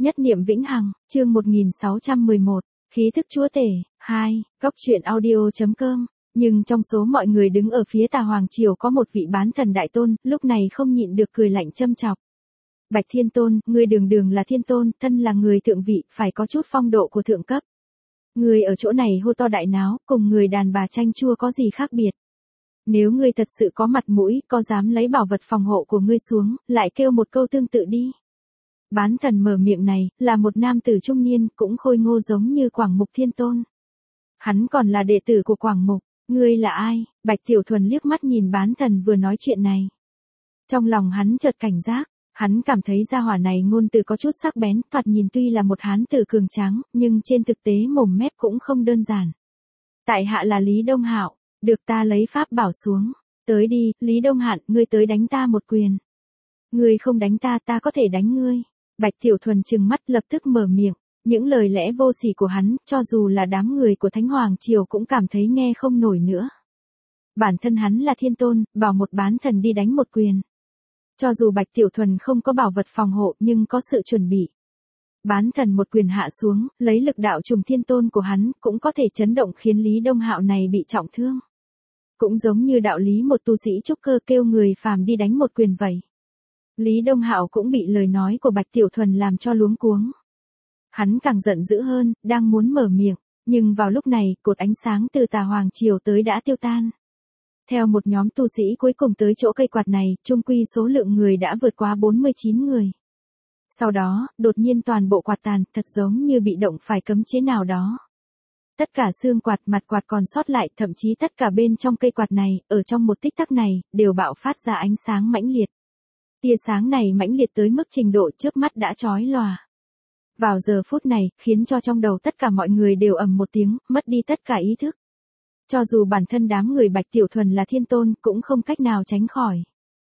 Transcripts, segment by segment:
Nhất niệm vĩnh hằng, chương 1611, khí thức chúa tể, 2, góc truyện audio.com. Nhưng trong số mọi người đứng ở phía Tà Hoàng Triều có một vị bán thần đại tôn, lúc này không nhịn được cười lạnh châm chọc. Bạch Thiên Tôn, ngươi đường đường là thiên tôn, thân là người thượng vị, phải có chút phong độ của thượng cấp. Ngươi ở chỗ này hô to đại náo, cùng người đàn bà chanh chua có gì khác biệt. Nếu ngươi thật sự có mặt mũi, có dám lấy bảo vật phòng hộ của ngươi xuống, lại kêu một câu tương tự đi. Bán thần mở miệng này, là một nam tử trung niên, cũng khôi ngô giống như Quảng Mục Thiên Tôn. Hắn còn là đệ tử của Quảng Mục. Ngươi là ai? Bạch Tiểu Thuần liếc mắt nhìn bán thần vừa nói chuyện này. Trong lòng hắn chợt cảnh giác, hắn cảm thấy gia hỏa này ngôn từ có chút sắc bén, thoạt nhìn tuy là một hán tử cường tráng, nhưng trên thực tế mồm mép cũng không đơn giản. Tại hạ là Lý Đông Hạo, được ta lấy pháp bảo xuống. Tới đi, Lý Đông Hạn, ngươi tới đánh ta một quyền. Ngươi không đánh ta, ta có thể đánh ngươi. Bạch Tiểu Thuần trừng mắt lập tức mở miệng. Những lời lẽ vô sỉ của hắn, cho dù là đám người của Thánh Hoàng Triều cũng cảm thấy nghe không nổi nữa. Bản thân hắn là thiên tôn, bảo một bán thần đi đánh một quyền. Cho dù Bạch Tiểu Thuần không có bảo vật phòng hộ nhưng có sự chuẩn bị. Bán thần một quyền hạ xuống, lấy lực đạo trùng thiên tôn của hắn, cũng có thể chấn động khiến Lý Đông Hạo này bị trọng thương. Cũng giống như đạo lý một tu sĩ trúc cơ kêu người phàm đi đánh một quyền vậy. Lý Đông Hạo cũng bị lời nói của Bạch Tiểu Thuần làm cho luống cuống. Hắn càng giận dữ hơn, đang muốn mở miệng, nhưng vào lúc này, cột ánh sáng từ Tà Hoàng Triều tới đã tiêu tan. Theo một nhóm tu sĩ cuối cùng tới chỗ cây quạt này, chung quy số lượng người đã vượt qua 49 người. Sau đó, đột nhiên toàn bộ quạt tàn, thật giống như bị động phải cấm chế nào đó. Tất cả xương quạt, mặt quạt còn sót lại, thậm chí tất cả bên trong cây quạt này, ở trong một tích tắc này, đều bạo phát ra ánh sáng mãnh liệt. Tia sáng này mãnh liệt tới mức trình độ trước mắt đã chói lòa. Vào giờ phút này, khiến cho trong đầu tất cả mọi người đều ầm một tiếng, mất đi tất cả ý thức. Cho dù bản thân đám người Bạch Tiểu Thuần là thiên tôn, cũng không cách nào tránh khỏi.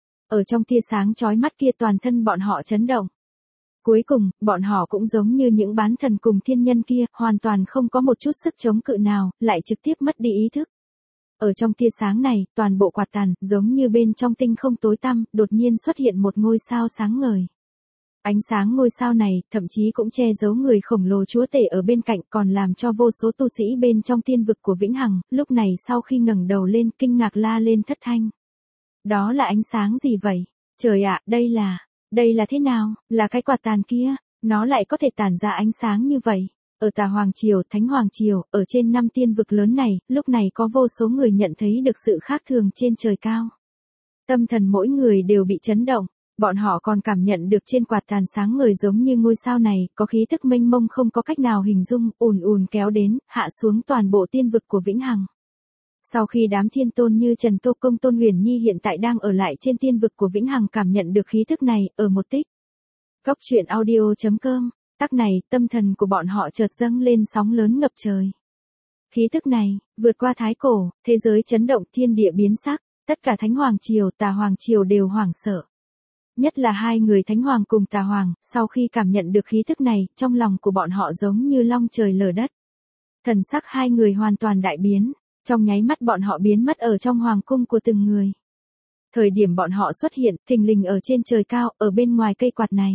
Ở trong tia sáng chói mắt kia toàn thân bọn họ chấn động. Cuối cùng, bọn họ cũng giống như những bán thần cùng thiên nhân kia, hoàn toàn không có một chút sức chống cự nào, lại trực tiếp mất đi ý thức. Ở trong tia sáng này, toàn bộ quạt tàn, giống như bên trong tinh không tối tăm, đột nhiên xuất hiện một ngôi sao sáng ngời. Ánh sáng ngôi sao này, thậm chí cũng che giấu người khổng lồ chúa tể ở bên cạnh, còn làm cho vô số tu sĩ bên trong tiên vực của Vĩnh Hằng, lúc này sau khi ngẩng đầu lên, kinh ngạc la lên thất thanh. Đó là ánh sáng gì vậy? Trời ạ, đây là thế nào? Là cái quạt tàn kia, nó lại có thể tản ra ánh sáng như vậy. Ở Tà Hoàng Triều, Thánh Hoàng Triều, ở trên 5 tiên vực lớn này, lúc này có vô số người nhận thấy được sự khác thường trên trời cao. Tâm thần mỗi người đều bị chấn động. Bọn họ còn cảm nhận được trên quạt tàn sáng ngời giống như ngôi sao này, có khí tức mênh mông không có cách nào hình dung, ùn ùn kéo đến, hạ xuống toàn bộ tiên vực của Vĩnh Hằng. Sau khi đám thiên tôn như Trần Tô Công Tôn Huyền Nhi hiện tại đang ở lại trên tiên vực của Vĩnh Hằng cảm nhận được khí tức này, ở một tích. Góc truyện audio.com, tắc này, tâm thần của bọn họ chợt dâng lên sóng lớn ngập trời. Khí tức này, vượt qua thái cổ, thế giới chấn động, thiên địa biến sắc, tất cả Thánh Hoàng Triều, Tà Hoàng Triều đều hoảng sợ. Nhất là hai người Thánh Hoàng cùng Tà Hoàng, sau khi cảm nhận được khí thức này, trong lòng của bọn họ giống như long trời lở đất. Thần sắc hai người hoàn toàn đại biến, trong nháy mắt bọn họ biến mất ở trong hoàng cung của từng người. Thời điểm bọn họ xuất hiện, thình lình ở trên trời cao, ở bên ngoài cây quạt này.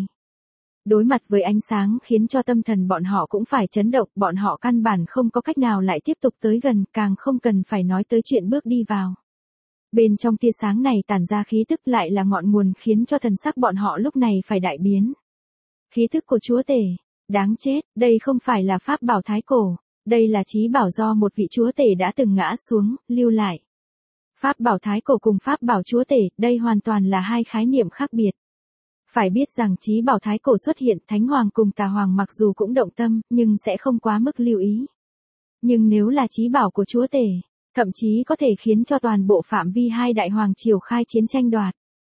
Đối mặt với ánh sáng khiến cho tâm thần bọn họ cũng phải chấn động, bọn họ căn bản không có cách nào lại tiếp tục tới gần, càng không cần phải nói tới chuyện bước đi vào. Bên trong tia sáng này tản ra khí tức lại là ngọn nguồn khiến cho thần sắc bọn họ lúc này phải đại biến. Khí tức của chúa tể, đáng chết, đây không phải là pháp bảo thái cổ, đây là chí bảo do một vị chúa tể đã từng ngã xuống, lưu lại. Pháp bảo thái cổ cùng pháp bảo chúa tể, đây hoàn toàn là hai khái niệm khác biệt. Phải biết rằng chí bảo thái cổ xuất hiện, Thánh Hoàng cùng Tà Hoàng mặc dù cũng động tâm, nhưng sẽ không quá mức lưu ý. Nhưng nếu là chí bảo của chúa tể, thậm chí có thể khiến cho toàn bộ phạm vi hai đại hoàng triều khai chiến tranh đoạt.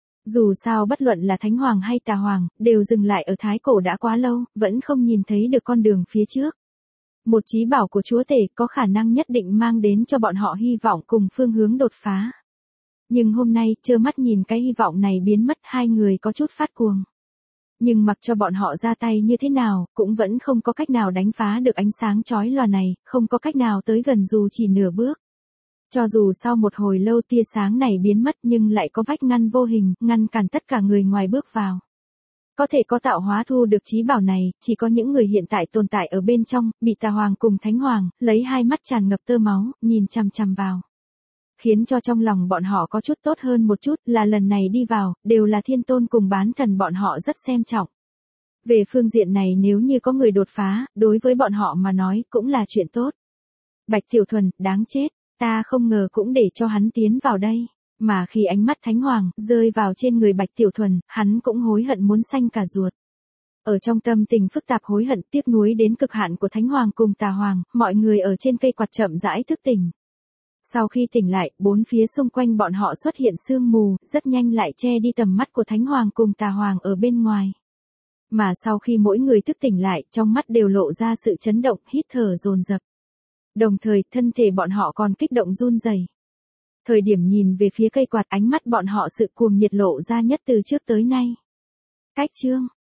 Dù sao bất luận là Thánh Hoàng hay Tà Hoàng, đều dừng lại ở thái cổ đã quá lâu, vẫn không nhìn thấy được con đường phía trước. Một chí bảo của chúa tể có khả năng nhất định mang đến cho bọn họ hy vọng cùng phương hướng đột phá. Nhưng hôm nay, trơ mắt nhìn cái hy vọng này biến mất, hai người có chút phát cuồng. Nhưng mặc cho bọn họ ra tay như thế nào, cũng vẫn không có cách nào đánh phá được ánh sáng chói lòa này, không có cách nào tới gần dù chỉ nửa bước. Cho dù sau một hồi lâu tia sáng này biến mất nhưng lại có vách ngăn vô hình, ngăn cản tất cả người ngoài bước vào. Có thể có tạo hóa thu được trí bảo này, chỉ có những người hiện tại tồn tại ở bên trong, bị Tà Hoàng cùng Thánh Hoàng, lấy hai mắt tràn ngập tơ máu, nhìn chằm chằm vào. Khiến cho trong lòng bọn họ có chút tốt hơn một chút là lần này đi vào, đều là thiên tôn cùng bán thần bọn họ rất xem trọng. Về phương diện này nếu như có người đột phá, đối với bọn họ mà nói cũng là chuyện tốt. Bạch Tiểu Thuần, đáng chết, ta không ngờ cũng để cho hắn tiến vào đây. Mà khi ánh mắt Thánh Hoàng rơi vào trên người Bạch Tiểu Thuần, hắn cũng hối hận muốn xanh cả ruột. Ở trong tâm tình phức tạp hối hận tiếc nuối đến cực hạn của Thánh Hoàng cùng Tà Hoàng, mọi người ở trên cây quạt chậm rãi thức tỉnh. Sau khi tỉnh lại, bốn phía xung quanh bọn họ xuất hiện sương mù, rất nhanh lại che đi tầm mắt của Thánh Hoàng cùng Tà Hoàng ở bên ngoài. Mà sau khi mỗi người thức tỉnh lại, trong mắt đều lộ ra sự chấn động, hít thở dồn dập. Đồng thời, thân thể bọn họ còn kích động run rẩy. Thời điểm nhìn về phía cây quạt, ánh mắt bọn họ sự cuồng nhiệt lộ ra nhất từ trước tới nay. Cách chương